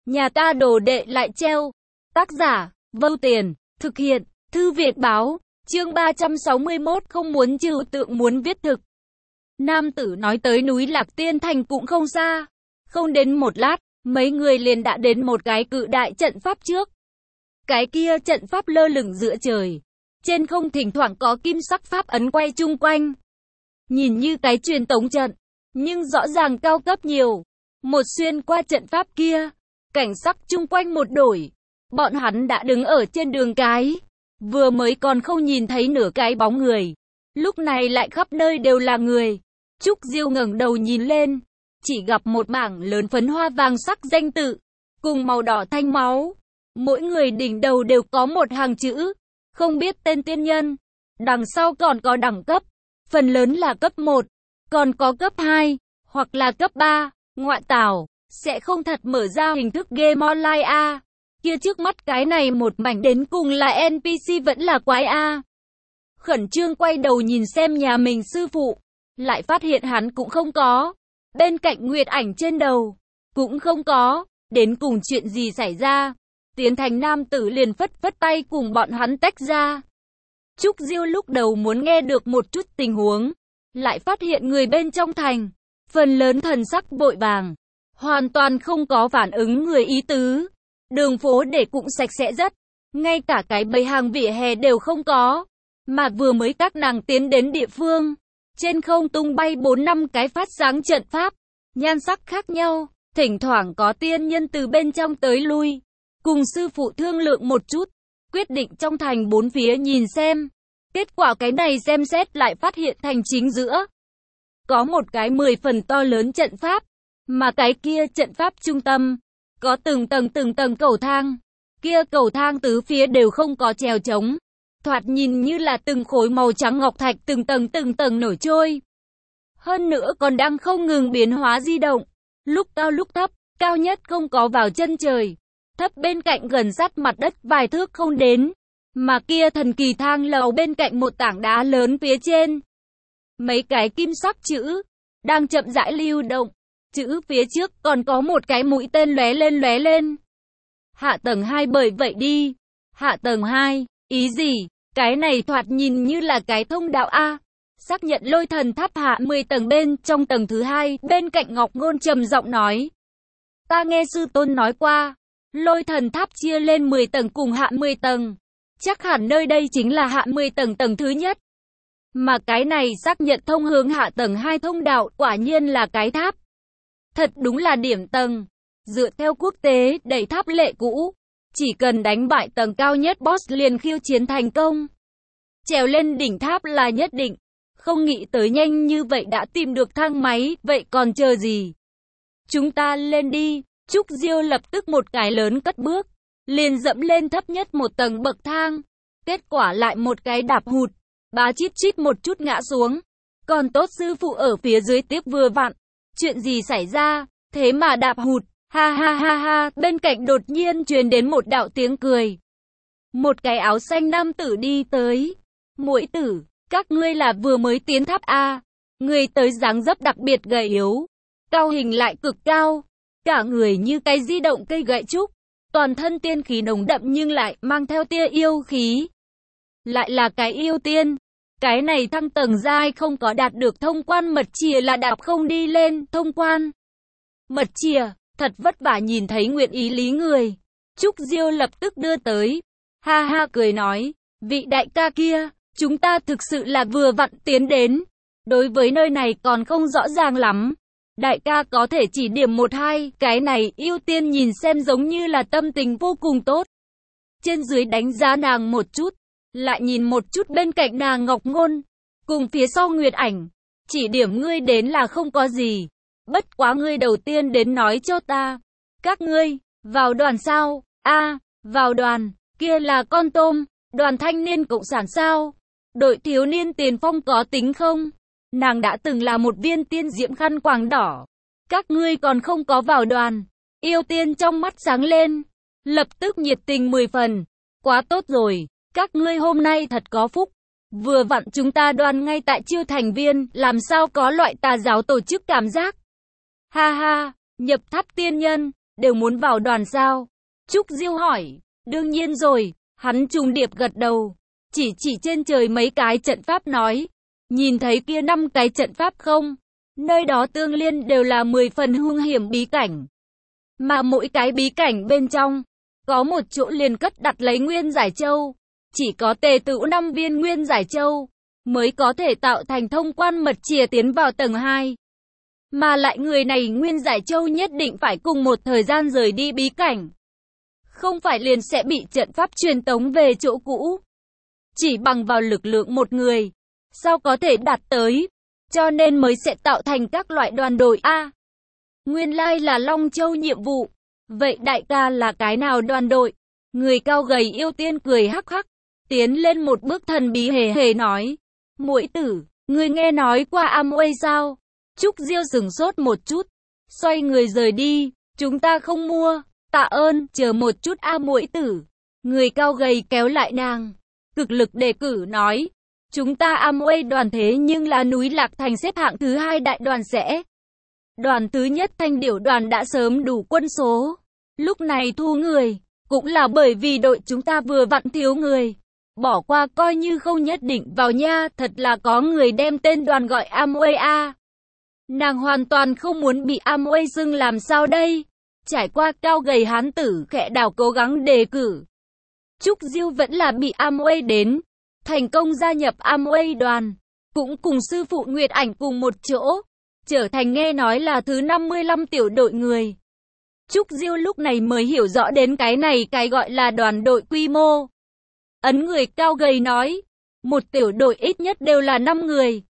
Nhà ta đồ đệ lại treo. Tác giả, Vâu Tiền, thực hiện, Thư viện báo, chương 361 không muốn trừu tượng muốn viết thực. Nam tử nói tới núi Lạc Tiên Thành cũng không xa. Không đến một lát, mấy người liền đã đến một cái cự đại trận pháp trước. Cái kia trận pháp lơ lửng giữa trời. Trên không thỉnh thoảng có kim sắc pháp ấn quay chung quanh. Nhìn như cái truyền tống trận, nhưng rõ ràng cao cấp nhiều. Một xuyên qua trận pháp kia, cảnh sắc chung quanh một đổi. Bọn hắn đã đứng ở trên đường cái. Vừa mới còn không nhìn thấy nửa cái bóng người. Lúc này lại khắp nơi đều là người. Trúc Diêu ngẩng đầu nhìn lên. Chỉ gặp một mảng lớn phấn hoa vàng sắc danh tự. Cùng màu đỏ thanh máu. Mỗi người đỉnh đầu đều có một hàng chữ. Không biết tên tiên nhân. Đằng sau còn có đẳng cấp. Phần lớn là cấp 1. Còn có cấp 2. Hoặc là cấp 3. Ngoại tảo. Sẽ không thật mở ra hình thức game online a. Kia trước mắt cái này một mảnh đến cùng là NPC vẫn là quái a. Khẩn trương quay đầu nhìn xem nhà mình sư phụ. Lại phát hiện hắn cũng không có. Bên cạnh Nguyệt Ảnh trên đầu. Cũng không có. Đến cùng chuyện gì xảy ra. Tiến Thành nam tử liền phất phất tay cùng bọn hắn tách ra. Trúc Diêu lúc đầu muốn nghe được một chút tình huống. Lại phát hiện người bên trong thành. Phần lớn thần sắc vội vàng. Hoàn toàn không có phản ứng người ý tứ. Đường phố để cũng sạch sẽ rất. Ngay cả cái bầy hàng vỉa hè đều không có. Mà vừa mới các nàng tiến đến địa phương. Trên không tung bay 4-5 cái phát sáng trận pháp. Nhan sắc khác nhau. Thỉnh thoảng có tiên nhân từ bên trong tới lui. Cùng sư phụ thương lượng một chút. Quyết định trong thành bốn phía nhìn xem. Kết quả cái này xem xét lại phát hiện thành chính giữa. Có một cái 10 phần to lớn trận pháp. Mà cái kia trận pháp trung tâm. Có từng tầng cầu thang. Kia cầu thang tứ phía đều không có trèo trống. Thoạt nhìn như là từng khối màu trắng ngọc thạch từng tầng nổi trôi. Hơn nữa còn đang không ngừng biến hóa di động. Lúc cao lúc thấp, cao nhất không có vào chân trời. Thấp bên cạnh gần sát mặt đất vài thước không đến. Mà kia thần kỳ thang lầu bên cạnh một tảng đá lớn phía trên. Mấy cái kim sắc chữ. Đang chậm rãi lưu động. Chữ phía trước còn có một cái mũi tên lóe lên. Hạ tầng 2 bởi vậy đi. Hạ tầng 2, ý gì? Cái này thoạt nhìn như là cái thông đạo A. Xác nhận Lôi Thần Tháp hạ 10 tầng bên trong tầng thứ 2, bên cạnh Ngọc Ngôn trầm giọng nói. Ta nghe sư tôn nói qua. Lôi Thần Tháp chia lên 10 tầng cùng hạ 10 tầng. Chắc hẳn nơi đây chính là hạ 10 tầng tầng thứ nhất. Mà cái này xác nhận thông hướng hạ tầng 2 thông đạo quả nhiên là cái tháp. Thật đúng là điểm tầng. Dựa theo quốc tế đẩy tháp lệ cũ. Chỉ cần đánh bại tầng cao nhất boss liền khiêu chiến thành công. Trèo lên đỉnh tháp là nhất định. Không nghĩ tới nhanh như vậy đã tìm được thang máy. Vậy còn chờ gì? Chúng ta lên đi. Trúc Diêu lập tức một cái lớn cất bước. Liền dẫm lên thấp nhất một tầng bậc thang. Kết quả lại một cái đạp hụt. Bá chít chít một chút ngã xuống. Còn tốt sư phụ ở phía dưới tiếp vừa vặn. Chuyện gì xảy ra? Thế mà đạp hụt. Ha ha ha ha. Bên cạnh đột nhiên truyền đến một đạo tiếng cười. Một cái áo xanh nam tử đi tới. Muội tử, các ngươi là vừa mới tiến tháp A. Người tới dáng dấp đặc biệt gầy yếu. Cao hình lại cực cao. Cả người như cái di động cây gậy trúc. Toàn thân tiên khí nồng đậm nhưng lại mang theo tia yêu khí. Lại là cái yêu tiên. Cái này thăng tầng giai không có đạt được thông quan mật chìa là đạp không đi lên thông quan. Mật chìa, thật vất vả nhìn thấy nguyện ý lý người. Trúc Diêu lập tức đưa tới. Ha ha cười nói, vị đại ca kia, chúng ta thực sự là vừa vặn tiến đến. Đối với nơi này còn không rõ ràng lắm. Đại ca có thể chỉ điểm 1-2, cái này yêu tiên nhìn xem giống như là tâm tình vô cùng tốt. Trên dưới đánh giá nàng một chút. Lại nhìn một chút bên cạnh nàng Ngọc Ngôn. Cùng phía sau Nguyệt Ảnh. Chỉ điểm ngươi đến là không có gì. Bất quá ngươi đầu tiên đến nói cho ta. Các ngươi, vào đoàn sao? Vào đoàn, kia là con tôm. Đoàn thanh niên cộng sản sao? Đội thiếu niên tiền phong có tính không? Nàng đã từng là một viên tiên diễm khăn quàng đỏ. Các ngươi còn không có vào đoàn. Yêu tiên trong mắt sáng lên. Lập tức nhiệt tình 10 phần. Quá tốt rồi. Các ngươi hôm nay thật có phúc. Vừa vặn chúng ta đoàn ngay tại chiêu thành viên. Làm sao có loại tà giáo tổ chức cảm giác. Ha ha, nhập tháp tiên nhân. đều muốn vào đoàn sao? Trúc Diêu hỏi. Đương nhiên rồi, hắn trùng điệp gật đầu. Chỉ trên trời mấy cái trận pháp nói. Nhìn thấy kia 5 cái trận pháp không? Nơi đó tương liên đều là 10 phần hung hiểm bí cảnh. Mà mỗi cái bí cảnh bên trong, có một chỗ liền cất đặt lấy nguyên giải châu. Chỉ có tề tựu 5 viên nguyên giải châu, mới có thể tạo thành thông quan mật chìa tiến vào tầng 2. Mà lại người này nguyên giải châu nhất định phải cùng một thời gian rời đi bí cảnh. Không phải liền sẽ bị trận pháp truyền tống về chỗ cũ. Chỉ bằng vào lực lượng một người, sao có thể đạt tới, cho nên mới sẽ tạo thành các loại đoàn đội A. Nguyên lai là Long Châu nhiệm vụ. Vậy đại ca là cái nào đoàn đội? Người cao gầy yêu tiên cười hắc hắc, tiến lên một bước thần bí hề hề nói. Muội tử, ngươi nghe nói qua Amway sao? Trúc Diêu sửng sốt một chút, xoay người rời đi. Chúng ta không mua, tạ ơn, chờ một chút a muội tử. Người cao gầy kéo lại nàng, cực lực đề cử nói. Chúng ta Amway đoàn thế nhưng là núi Lạc Thành xếp hạng thứ 2 đại đoàn sẽ. Đoàn thứ nhất Thanh Điểu đoàn đã sớm đủ quân số. Lúc này thu người, cũng là bởi vì đội chúng ta vừa vặn thiếu người. Bỏ qua coi như không nhất định vào nha, thật là có người đem tên đoàn gọi Amway A. Nàng hoàn toàn không muốn bị Amway xưng làm sao đây. Trải qua cao gầy hán tử khẽ đảo cố gắng đề cử. Trúc Diêu vẫn là bị Amway đến. Thành công gia nhập Amway đoàn. Cũng cùng sư phụ Nguyệt Ảnh cùng một chỗ. Trở thành nghe nói là thứ 55 tiểu đội người. Trúc Diêu lúc này mới hiểu rõ đến cái này cái gọi là đoàn đội quy mô. Ấn người cao gầy nói. Một tiểu đội ít nhất đều là 5 người.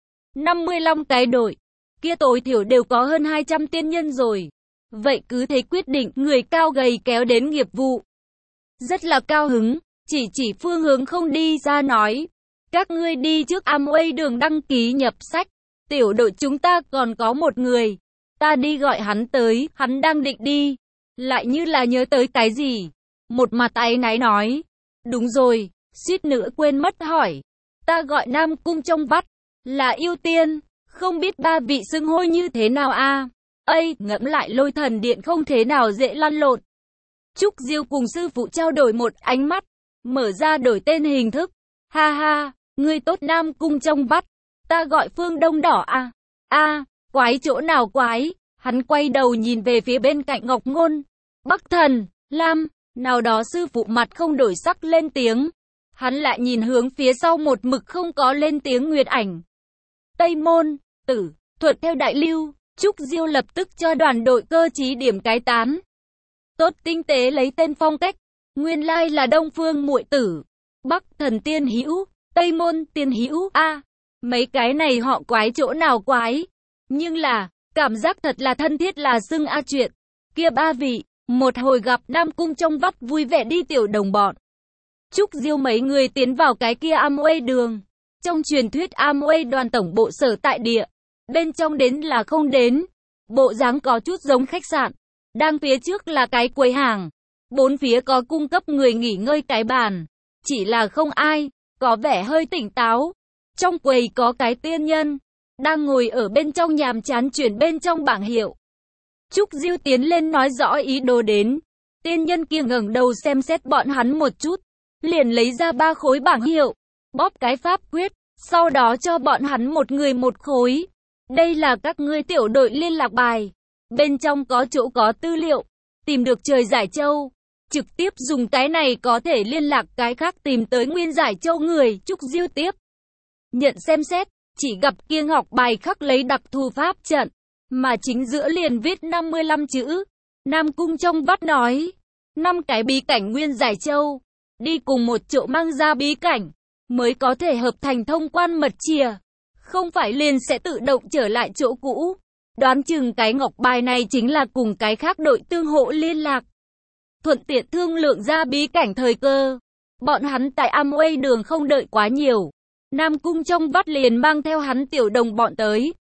55 cái đội. Kia tối thiểu đều có hơn 200 tiên nhân rồi. Vậy cứ thế quyết định, người cao gầy kéo đến nghiệp vụ. Rất là cao hứng, chỉ phương hướng không đi ra nói. Các ngươi đi trước Amway đường đăng ký nhập sách. Tiểu đội chúng ta còn có một người. Ta đi gọi hắn tới, hắn đang định đi. Lại như là nhớ tới cái gì. Một mặt áy náy nói. Đúng rồi, suýt nữa quên mất hỏi. Ta gọi Nam Cung trong vắt, là yêu tiên. Không biết ba vị xưng hô như thế nào a? Ây, ngẫm lại Lôi Thần Điện không thế nào dễ lăn lộn. Trúc Diêu cùng sư phụ trao đổi một ánh mắt, mở ra đổi tên hình thức. Ha ha, ngươi tốt Nam Cung trong vắt, ta gọi Phương Đông Đỏ a. A, quái chỗ nào quái? Hắn quay đầu nhìn về phía bên cạnh Ngọc Ngôn. Bắc Thần, Lam, nào đó sư phụ mặt không đổi sắc lên tiếng. Hắn lại nhìn hướng phía sau một mực không có lên tiếng Nguyệt Ảnh. Tây Môn, Tử, Thuật theo đại lưu. Trúc Diêu lập tức cho đoàn đội cơ trí điểm cái tán. Tốt tinh tế lấy tên phong cách. Nguyên lai là Đông Phương muội tử, Bắc Thần tiên hữu, Tây Môn tiên hữu a. Mấy cái này họ quái chỗ nào quái. Nhưng là, cảm giác thật là thân thiết là xưng a chuyện. Kia ba vị, một hồi gặp Nam Cung trong vắt vui vẻ đi tiểu đồng bọn. Trúc Diêu mấy người tiến vào cái kia Amway đường. Trong truyền thuyết Amway đoàn tổng bộ sở tại địa. Bên trong đến là không đến. Bộ dáng có chút giống khách sạn. Đang phía trước là cái quầy hàng. Bốn phía có cung cấp người nghỉ ngơi cái bàn. Chỉ là không ai, có vẻ hơi tỉnh táo. Trong quầy có cái tiên nhân. Đang ngồi ở bên trong nhàm chán chuyển bên trong bảng hiệu. Trúc Diêu tiến lên nói rõ ý đồ đến. Tiên nhân kia ngẩng đầu xem xét bọn hắn một chút. Liền lấy ra 3 khối bảng hiệu. Bóp cái pháp quyết. Sau đó cho bọn hắn một người một khối. Đây là các ngươi tiểu đội liên lạc bài. Bên trong có chỗ có tư liệu. Tìm được trời giải châu. Trực tiếp dùng cái này có thể liên lạc cái khác tìm tới nguyên giải châu người. Trúc Diêu tiếp nhận xem xét. Chỉ gặp kia ngọc bài khắc lấy đặc thù pháp trận. Mà chính giữa liền viết 55 chữ. Nam Cung trong vắt nói. 5 cái bí cảnh nguyên giải châu. Đi cùng một chỗ mang ra bí cảnh. Mới có thể hợp thành thông quan mật chìa. Không phải liền sẽ tự động trở lại chỗ cũ. Đoán chừng cái ngọc bài này chính là cùng cái khác đội tương hộ liên lạc. Thuận tiện thương lượng ra bí cảnh thời cơ. Bọn hắn tại Amway đường không đợi quá nhiều. Nam Cung trong vắt liền mang theo hắn tiểu đồng bọn tới.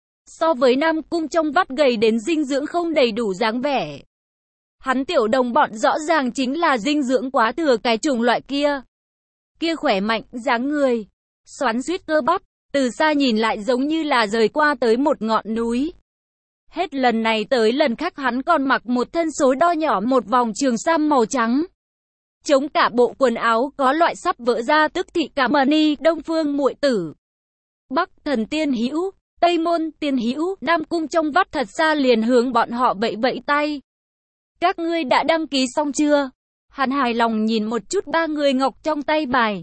So với Nam Cung trong vắt gầy đến dinh dưỡng không đầy đủ dáng vẻ. Hắn tiểu đồng bọn rõ ràng chính là dinh dưỡng quá thừa cái chủng loại kia. Kia khỏe mạnh, dáng người, xoắn xuýt cơ bắp, từ xa nhìn lại giống như là rời qua tới một ngọn núi. Hết lần này tới lần khác hắn còn mặc một thân số đo nhỏ một vòng trường sam màu trắng. Chống cả bộ quần áo có loại sắp vỡ ra, tức thị cảm ơn Đông Phương muội tử. Bắc Thần tiên hữu, Tây Môn tiên hữu, Nam Cung trong vắt thật xa liền hướng bọn họ vẫy vẫy tay. Các ngươi đã đăng ký xong chưa? Hắn hài lòng nhìn một chút ba người ngọc trong tay bài.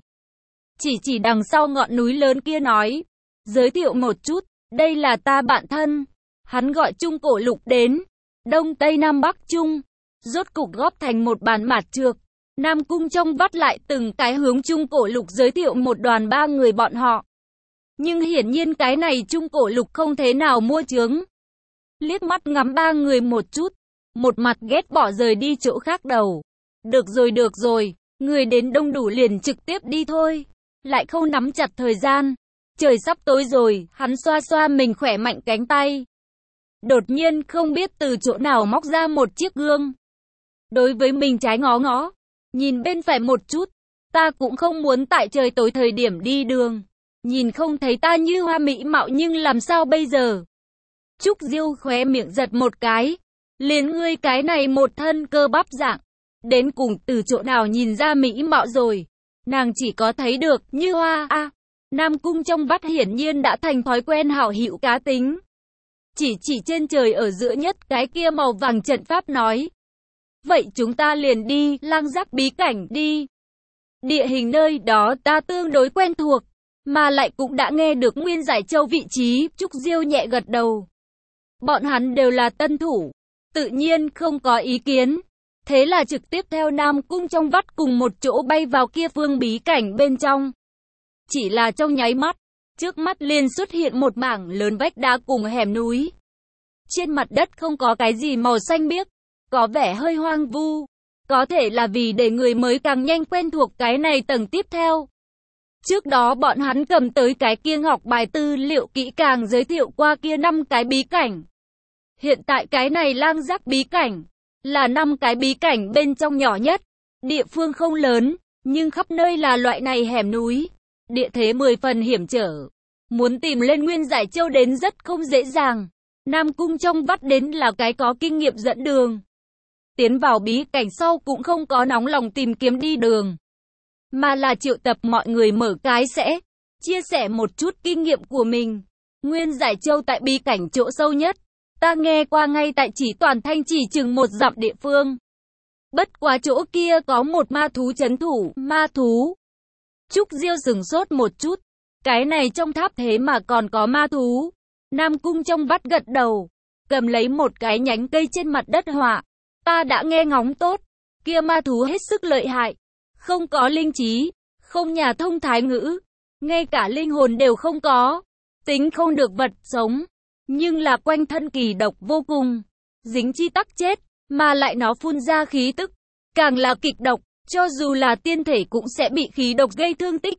Chỉ đằng sau ngọn núi lớn kia nói. Giới thiệu một chút, đây là ta bạn thân. Hắn gọi Trung Cổ Lục đến. Đông Tây Nam Bắc Trung. Rốt cục góp thành một bàn mạt trược. Nam Cung trong vắt lại từng cái hướng Trung Cổ Lục giới thiệu một đoàn ba người bọn họ. Nhưng hiển nhiên cái này Trung Cổ Lục không thế nào mua chướng. Liếc mắt ngắm ba người một chút. Một mặt ghét bỏ rời đi chỗ khác đầu. Được rồi, người đến đông đủ liền trực tiếp đi thôi. Lại không nắm chặt thời gian. Trời sắp tối rồi, hắn xoa xoa mình khỏe mạnh cánh tay. Đột nhiên không biết từ chỗ nào móc ra một chiếc gương. Đối với mình trái ngó ngó. Nhìn bên phải một chút. Ta cũng không muốn tại trời tối thời điểm đi đường. Nhìn không thấy ta như hoa mỹ mạo nhưng làm sao bây giờ? Trúc Diêu khóe miệng giật một cái. Liền ngươi cái này một thân cơ bắp dạng. Đến cùng từ chỗ nào nhìn ra mỹ mạo rồi. Nàng chỉ có thấy được như hoa a. Nam Cung trong vắt hiển nhiên đã thành thói quen hảo hữu cá tính. Chỉ trên trời ở giữa nhất cái kia màu vàng trận pháp nói. Vậy chúng ta liền đi, Lang Giác bí cảnh đi. Địa hình nơi đó ta tương đối quen thuộc, mà lại cũng đã nghe được Nguyên Giải Châu vị trí, Trúc Diêu nhẹ gật đầu. Bọn hắn đều là tân thủ, tự nhiên không có ý kiến. Thế là trực tiếp theo Nam Cung trong vắt cùng một chỗ bay vào kia phương bí cảnh bên trong. Chỉ là trong nháy mắt, trước mắt liền xuất hiện một mảng lớn vách đá cùng hẻm núi. Trên mặt đất không có cái gì màu xanh biếc, có vẻ hơi hoang vu. Có thể là vì để người mới càng nhanh quen thuộc cái này tầng tiếp theo. Trước đó bọn hắn cầm tới cái kia ngọc bài tư liệu kỹ càng giới thiệu qua kia 5 cái bí cảnh. Hiện tại cái này Lang Giác bí cảnh là 5 cái bí cảnh bên trong nhỏ nhất. Địa phương không lớn, nhưng khắp nơi là loại này hẻm núi. Địa thế 10 phần hiểm trở. Muốn tìm lên Nguyên Giải Châu đến rất không dễ dàng. Nam Cung trong vắt đến là cái có kinh nghiệm dẫn đường. Tiến vào bí cảnh sau cũng không có nóng lòng tìm kiếm đi đường. Mà là triệu tập mọi người mở cái sẽ. Chia sẻ một chút kinh nghiệm của mình. Nguyên Giải Châu tại bí cảnh chỗ sâu nhất. Ta nghe qua ngay tại chỉ toàn thanh chỉ chừng 1 dặm địa phương. Bất quá chỗ kia có một ma thú trấn thủ, ma thú. Trúc Diêu sửng sốt một chút. Cái này trong tháp thế mà còn có ma thú. Nam Cung trong vắt gật đầu. Cầm lấy một cái nhánh cây trên mặt đất họa. Ta đã nghe ngóng tốt. Kia ma thú hết sức lợi hại. Không có linh trí. Không nhà thông thái ngữ. Ngay cả linh hồn đều không có. Tính không được vật sống. Nhưng là quanh thân kỳ độc vô cùng. Dính chi tắc chết. Mà lại nó phun ra khí tức. Càng là kịch độc. Cho dù là tiên thể cũng sẽ bị khí độc gây thương tích.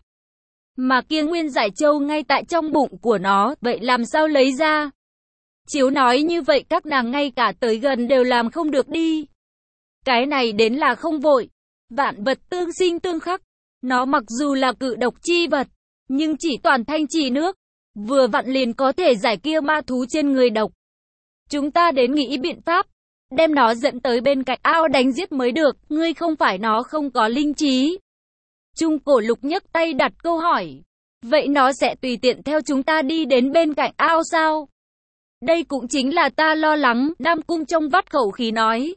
Mà kia Nguyên Giải Châu ngay tại trong bụng của nó, vậy làm sao lấy ra? Chiếu nói như vậy các nàng ngay cả tới gần đều làm không được đi. Cái này đến là không vội. Vạn vật tương sinh tương khắc. Nó mặc dù là cự độc chi vật, nhưng chỉ toàn thanh chỉ nước. Vừa vặn liền có thể giải kia ma thú trên người độc. Chúng ta đến nghĩ biện pháp. Đem nó dẫn tới bên cạnh ao đánh giết mới được. Ngươi không phải nó không có linh trí. Trung Cổ Lục nhấc tay đặt câu hỏi. Vậy nó sẽ tùy tiện theo chúng ta đi đến bên cạnh ao sao? Đây cũng chính là ta lo lắng, Nam Cung trong vắt khẩu khí nói.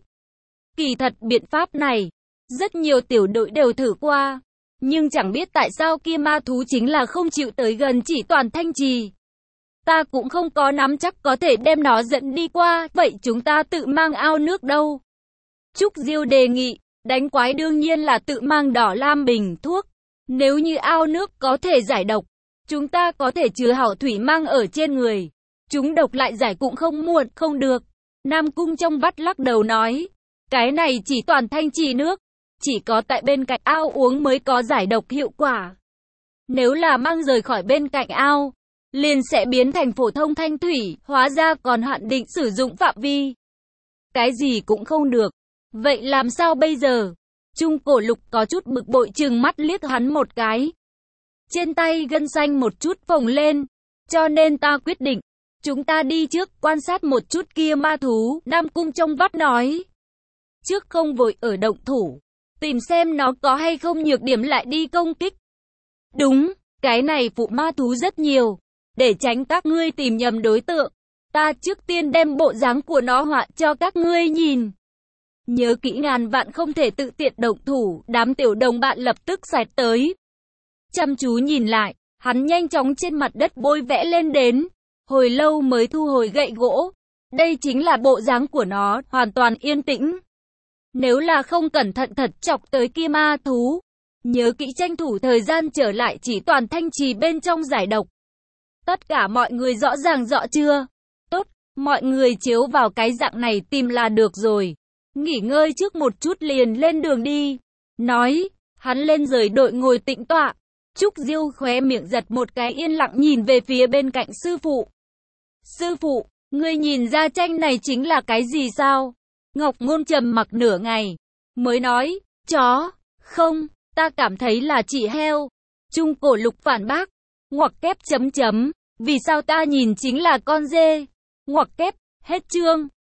Kỳ thật biện pháp này, rất nhiều tiểu đội đều thử qua. Nhưng chẳng biết tại sao kia ma thú chính là không chịu tới gần chỉ toàn thanh trì. Ta cũng không có nắm chắc có thể đem nó dẫn đi qua, vậy chúng ta tự mang ao nước đâu? Trúc Diêu đề nghị, đánh quái đương nhiên là tự mang đỏ lam bình thuốc. Nếu như ao nước có thể giải độc, chúng ta có thể chứa hảo thủy mang ở trên người. Chúng độc lại giải cũng không muộn, không được. Nam Cung trong vắt lắc đầu nói, cái này chỉ toàn thanh trì nước. Chỉ có tại bên cạnh ao uống mới có giải độc hiệu quả. Nếu là mang rời khỏi bên cạnh ao, liền sẽ biến thành phổ thông thanh thủy, hóa ra còn hạn định sử dụng phạm vi. Cái gì cũng không được. Vậy làm sao bây giờ? Trung Cổ Lục có chút bực bội trừng mắt liếc hắn một cái. Trên tay gân xanh một chút phồng lên. Cho nên ta quyết định, Chúng ta đi trước, quan sát một chút kia ma thú, Nam Cung trong vắt nói. Trước không vội ở động thủ, tìm xem nó có hay không nhược điểm lại đi công kích. Đúng, cái này phụ ma thú rất nhiều, để tránh các ngươi tìm nhầm đối tượng. Ta trước tiên đem bộ dáng của nó họa cho các ngươi nhìn. Nhớ kỹ ngàn vạn không thể tự tiện động thủ, đám tiểu đồng bạn lập tức xẹt tới. Chăm chú nhìn lại, hắn nhanh chóng trên mặt đất bôi vẽ lên đến, hồi lâu mới thu hồi gậy gỗ. Đây chính là bộ dáng của nó, hoàn toàn yên tĩnh. Nếu là không cẩn thận thật chọc tới kia ma thú, nhớ kỹ tranh thủ thời gian trở lại chỉ toàn thanh trì bên trong giải độc. Tất cả mọi người rõ ràng rõ chưa? Tốt, mọi người chiếu vào cái dạng này tìm là được rồi. Nghỉ ngơi trước một chút liền lên đường đi. Nói, hắn lên rời đội ngồi tĩnh tọa. Trúc Diêu khóe miệng giật một cái yên lặng nhìn về phía bên cạnh sư phụ. Sư phụ, ngươi nhìn ra tranh này chính là cái gì sao? Ngọc Ngôn trầm mặc nửa ngày, mới nói, chó, không, ta cảm thấy là chỉ heo. Trung Cổ Lục phản bác, ngoặc kép chấm chấm, vì sao ta nhìn chính là con dê? Ngoặc kép, hết chương.